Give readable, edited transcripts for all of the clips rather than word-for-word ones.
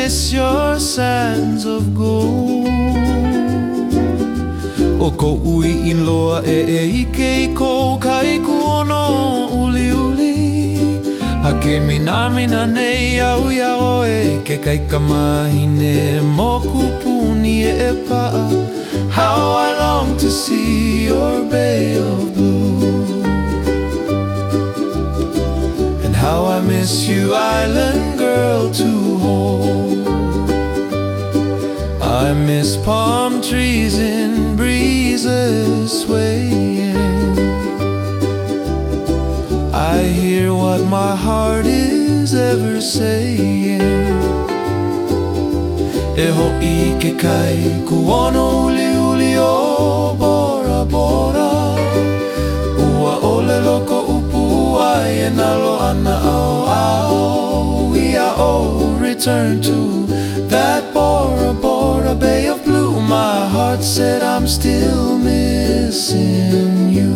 miss your sands of gold. O ko ui in loa e ike I kou kai kuono uli uli. A ke mina nei au ia oe ke kai kamahine mo kupuni e paa. How I long to see your bay of blue, and how I miss you, island girl, to hold. I miss palm trees in breezes swaying. I hear what my heart is ever saying. E ho'i ke kai kuono uli uli o Bora Bora. Ua ole loko upu ai e nalo ana au au. Ia o return to that Bora Bora Bay of blue. My heart said I'm still missing you.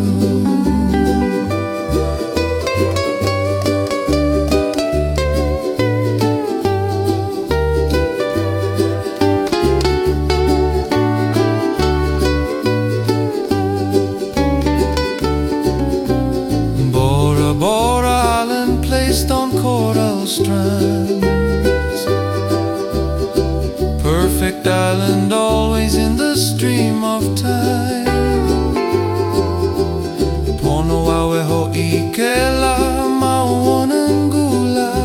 Bora Island placed on coral strands, perfect island always in the stream of time. Pono awe ho'i ke la Mauanangula.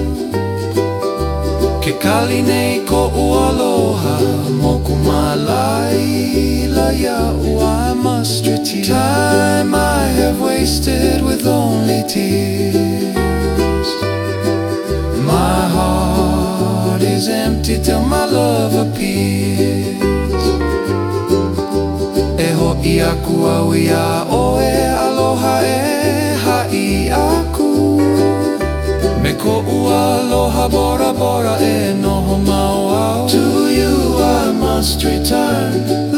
Ke kali nei ko aloha moku malai la ia'u. I must retreat. Time I have wasted with only tears. My heart is empty till my love appears. E ho'i aku au ia oe aloha e ha'i aku. Me ko'u aloha Bora Bora e noho mau au. To you I must return.